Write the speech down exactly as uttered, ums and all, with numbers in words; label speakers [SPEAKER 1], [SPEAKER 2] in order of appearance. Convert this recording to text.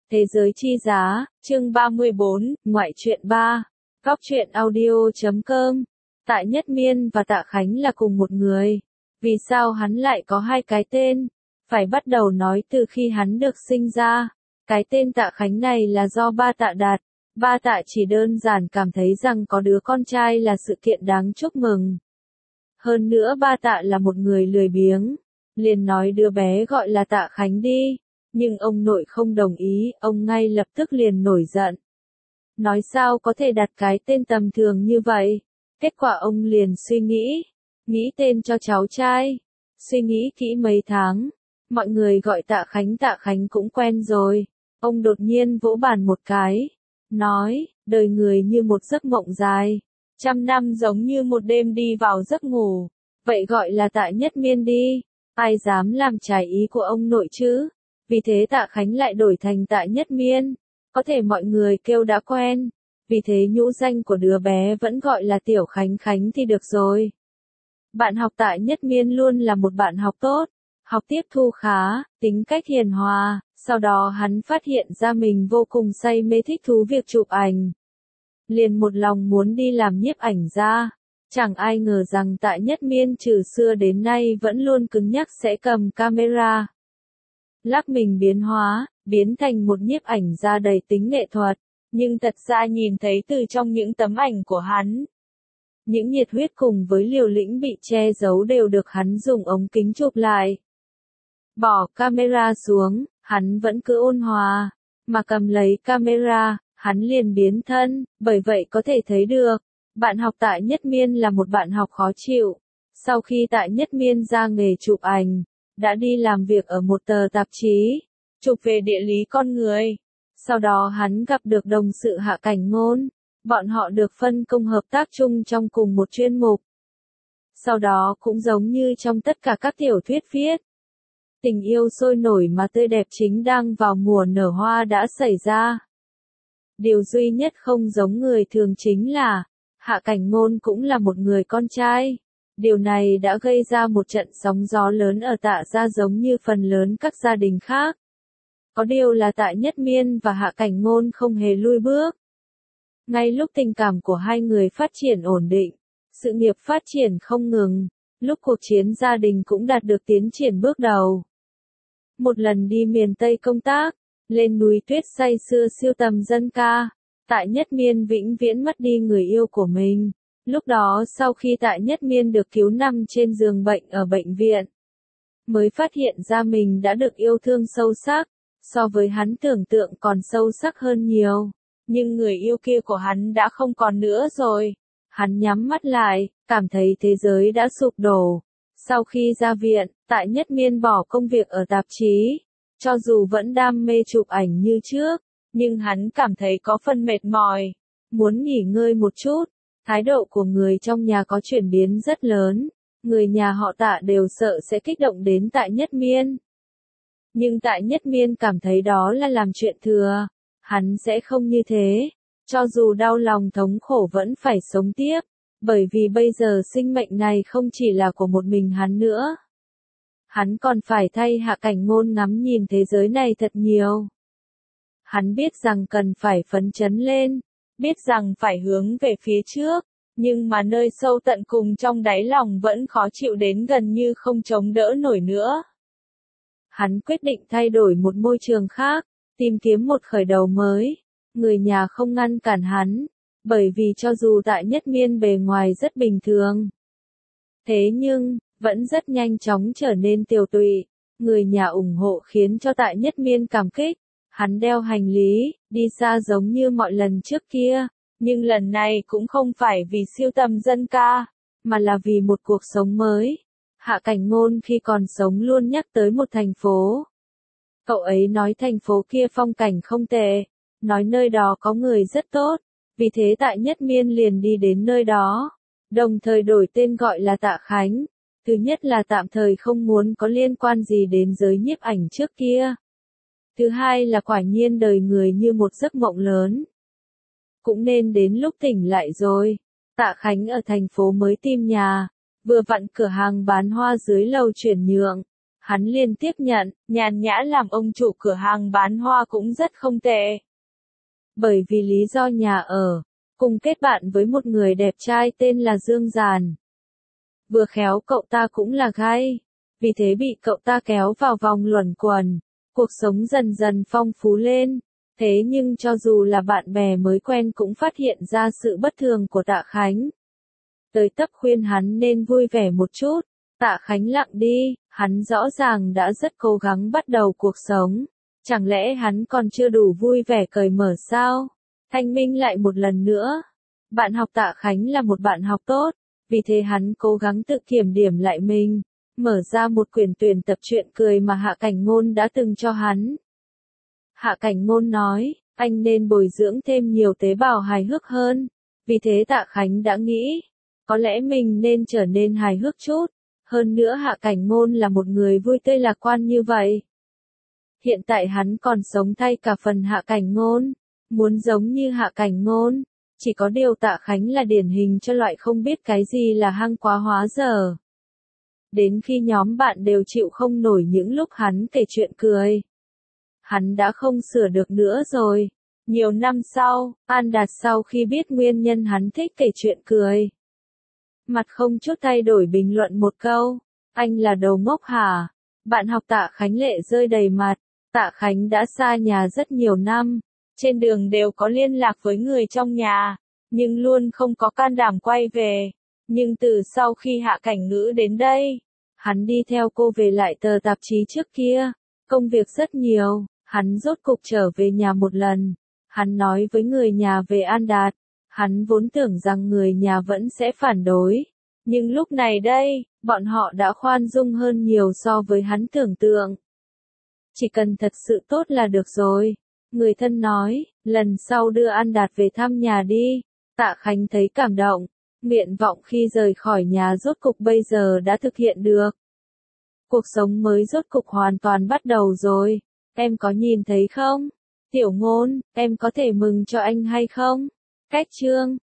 [SPEAKER 1] Thế giới chi giá, chương ba mươi bốn, ngoại truyện ba. Góc truyện audio chấm com. Tạ Nhất Miên và Tạ Khánh là cùng một người. Vì sao hắn lại có hai cái tên? Phải bắt đầu nói từ khi hắn được sinh ra. Cái tên Tạ Khánh này là do ba Tạ đặt. Ba Tạ chỉ đơn giản cảm thấy rằng có đứa con trai là sự kiện đáng chúc mừng. Hơn nữa ba Tạ là một người lười biếng. Liền nói đứa bé gọi là Tạ Khánh đi. Nhưng ông nội không đồng ý, ông ngay lập tức liền nổi giận. Nói sao có thể đặt cái tên tầm thường như vậy? Kết quả ông liền suy nghĩ, nghĩ tên cho cháu trai. Suy nghĩ kỹ mấy tháng, mọi người gọi Tạ Khánh Tạ Khánh cũng quen rồi. Ông đột nhiên vỗ bàn một cái, nói, đời người như một giấc mộng dài, trăm năm giống như một đêm đi vào giấc ngủ. Vậy gọi là Tạ Nhất Miên đi, ai dám làm trái ý của ông nội chứ? Vì thế Tạ Khánh lại đổi thành Tạ Nhất Miên. Có thể mọi người kêu đã quen. Vì thế nhũ danh của đứa bé vẫn gọi là Tiểu Khánh Khánh thì được rồi. Bạn học Tạ Nhất Miên luôn là một bạn học tốt. Học tiếp thu khá, tính cách hiền hòa. Sau đó hắn phát hiện ra mình vô cùng say mê thích thú việc chụp ảnh. Liền một lòng muốn đi làm nhiếp ảnh gia. Chẳng ai ngờ rằng Tạ Nhất Miên từ xưa đến nay vẫn luôn cứng nhắc sẽ cầm camera. Lắc mình biến hóa, biến thành một nhiếp ảnh gia đầy tính nghệ thuật, nhưng thật ra nhìn thấy từ trong những tấm ảnh của hắn. Những nhiệt huyết cùng với liều lĩnh bị che giấu đều được hắn dùng ống kính chụp lại. Bỏ camera xuống, hắn vẫn cứ ôn hòa, mà cầm lấy camera, hắn liền biến thân, bởi vậy có thể thấy được, bạn học Tạ Nhất Miên là một bạn học khó chịu. Sau khi Tạ Nhất Miên ra nghề chụp ảnh, đã đi làm việc ở một tờ tạp chí, chụp về địa lý con người. Sau đó hắn gặp được đồng sự Hạ Cảnh Ngôn, bọn họ được phân công hợp tác chung trong cùng một chuyên mục. Sau đó cũng giống như trong tất cả các tiểu thuyết viết, tình yêu sôi nổi mà tươi đẹp chính đang vào mùa nở hoa đã xảy ra. Điều duy nhất không giống người thường chính là, Hạ Cảnh Ngôn cũng là một người con trai. Điều này đã gây ra một trận sóng gió lớn ở Tạ gia giống như phần lớn các gia đình khác. Có điều là Tạ Nhất Miên và Hạ Cảnh Ngôn không hề lui bước. Ngay lúc tình cảm của hai người phát triển ổn định, sự nghiệp phát triển không ngừng, lúc cuộc chiến gia đình cũng đạt được tiến triển bước đầu. Một lần đi miền Tây công tác, lên núi tuyết say sưa siêu tầm dân ca, Tạ Nhất Miên vĩnh viễn mất đi người yêu của mình. Lúc đó sau khi Tạ Nhất Miên được cứu nằm trên giường bệnh ở bệnh viện, mới phát hiện ra mình đã được yêu thương sâu sắc, so với hắn tưởng tượng còn sâu sắc hơn nhiều. Nhưng người yêu kia của hắn đã không còn nữa rồi. Hắn nhắm mắt lại, cảm thấy thế giới đã sụp đổ. Sau khi ra viện, Tạ Nhất Miên bỏ công việc ở tạp chí. Cho dù vẫn đam mê chụp ảnh như trước, nhưng hắn cảm thấy có phần mệt mỏi, muốn nghỉ ngơi một chút. Thái độ của người trong nhà có chuyển biến rất lớn, người nhà họ Tạ đều sợ sẽ kích động đến Tạ Nhất Miên. Nhưng Tạ Nhất Miên cảm thấy đó là làm chuyện thừa, hắn sẽ không như thế, cho dù đau lòng thống khổ vẫn phải sống tiếp, bởi vì bây giờ sinh mệnh này không chỉ là của một mình hắn nữa. Hắn còn phải thay Hạ Cảnh Ngôn ngắm nhìn thế giới này thật nhiều. Hắn biết rằng cần phải phấn chấn lên. Biết rằng phải hướng về phía trước, nhưng mà nơi sâu tận cùng trong đáy lòng vẫn khó chịu đến gần như không chống đỡ nổi nữa. Hắn quyết định thay đổi một môi trường khác, tìm kiếm một khởi đầu mới. Người nhà không ngăn cản hắn, bởi vì cho dù Tạ Nhất Miên bề ngoài rất bình thường, thế nhưng, vẫn rất nhanh chóng trở nên tiều tụy. Người nhà ủng hộ khiến cho Tạ Nhất Miên cảm kích. Hắn đeo hành lý, đi xa giống như mọi lần trước kia, nhưng lần này cũng không phải vì siêu tầm dân ca, mà là vì một cuộc sống mới. Hạ Cảnh Ngôn khi còn sống luôn nhắc tới một thành phố. Cậu ấy nói thành phố kia phong cảnh không tệ, nói nơi đó có người rất tốt, vì thế Tạ Nhất Miên liền đi đến nơi đó, đồng thời đổi tên gọi là Tạ Khánh. Thứ nhất là tạm thời không muốn có liên quan gì đến giới nhiếp ảnh trước kia. Thứ hai là quả nhiên đời người như một giấc mộng lớn. Cũng nên đến lúc tỉnh lại rồi. Tạ Khánh ở thành phố mới tìm nhà, vừa vặn cửa hàng bán hoa dưới lầu chuyển nhượng. Hắn liền tiếp nhận, nhàn nhã làm ông chủ cửa hàng bán hoa cũng rất không tệ. Bởi vì lý do nhà ở, cùng kết bạn với một người đẹp trai tên là Dương Giàn. Vừa khéo cậu ta cũng là gay, vì thế bị cậu ta kéo vào vòng luẩn quẩn, cuộc sống dần dần phong phú lên. Thế nhưng cho dù là bạn bè mới quen cũng phát hiện ra sự bất thường của Tạ Khánh. Tới tấp khuyên hắn nên vui vẻ một chút, Tạ Khánh lặng đi, hắn rõ ràng đã rất cố gắng bắt đầu cuộc sống. Chẳng lẽ hắn còn chưa đủ vui vẻ cởi mở sao? Thanh minh lại một lần nữa. Bạn học Tạ Khánh là một bạn học tốt, vì thế hắn cố gắng tự kiểm điểm lại mình, mở ra một quyển tuyển tập truyện cười mà Hạ Cảnh Ngôn đã từng cho hắn. Hạ Cảnh Ngôn nói, anh nên bồi dưỡng thêm nhiều tế bào hài hước hơn. Vì thế Tạ Khánh đã nghĩ, có lẽ mình nên trở nên hài hước chút. Hơn nữa Hạ Cảnh Ngôn là một người vui tươi lạc quan như vậy. Hiện tại hắn còn sống thay cả phần Hạ Cảnh Ngôn. Muốn giống như Hạ Cảnh Ngôn, chỉ có điều Tạ Khánh là điển hình cho loại không biết cái gì là hăng quá hóa dở. Đến khi nhóm bạn đều chịu không nổi những lúc hắn kể chuyện cười. Hắn đã không sửa được nữa rồi. Nhiều năm sau, An Đạt sau khi biết nguyên nhân hắn thích kể chuyện cười, mặt không chút thay đổi bình luận một câu, anh là đầu ngốc hả? Bạn học Tạ Khánh lệ rơi đầy mặt. Tạ Khánh đã xa nhà rất nhiều năm, trên đường đều có liên lạc với người trong nhà, nhưng luôn không có can đảm quay về. Nhưng từ sau khi Hạ Cảnh Ngữ đến đây, hắn đi theo cô về lại tờ tạp chí trước kia, công việc rất nhiều, hắn rốt cục trở về nhà một lần. Hắn nói với người nhà về An Đạt, hắn vốn tưởng rằng người nhà vẫn sẽ phản đối, nhưng lúc này đây, bọn họ đã khoan dung hơn nhiều so với hắn tưởng tượng. Chỉ cần thật sự tốt là được rồi. Người thân nói, lần sau đưa An Đạt về thăm nhà đi. Tạ Khánh thấy cảm động, nguyện vọng khi rời khỏi nhà rốt cục bây giờ đã thực hiện được. Cuộc sống mới rốt cục hoàn toàn bắt đầu rồi. Em có nhìn thấy không? Tiểu Ngôn, em có thể mừng cho anh hay không? Cách chương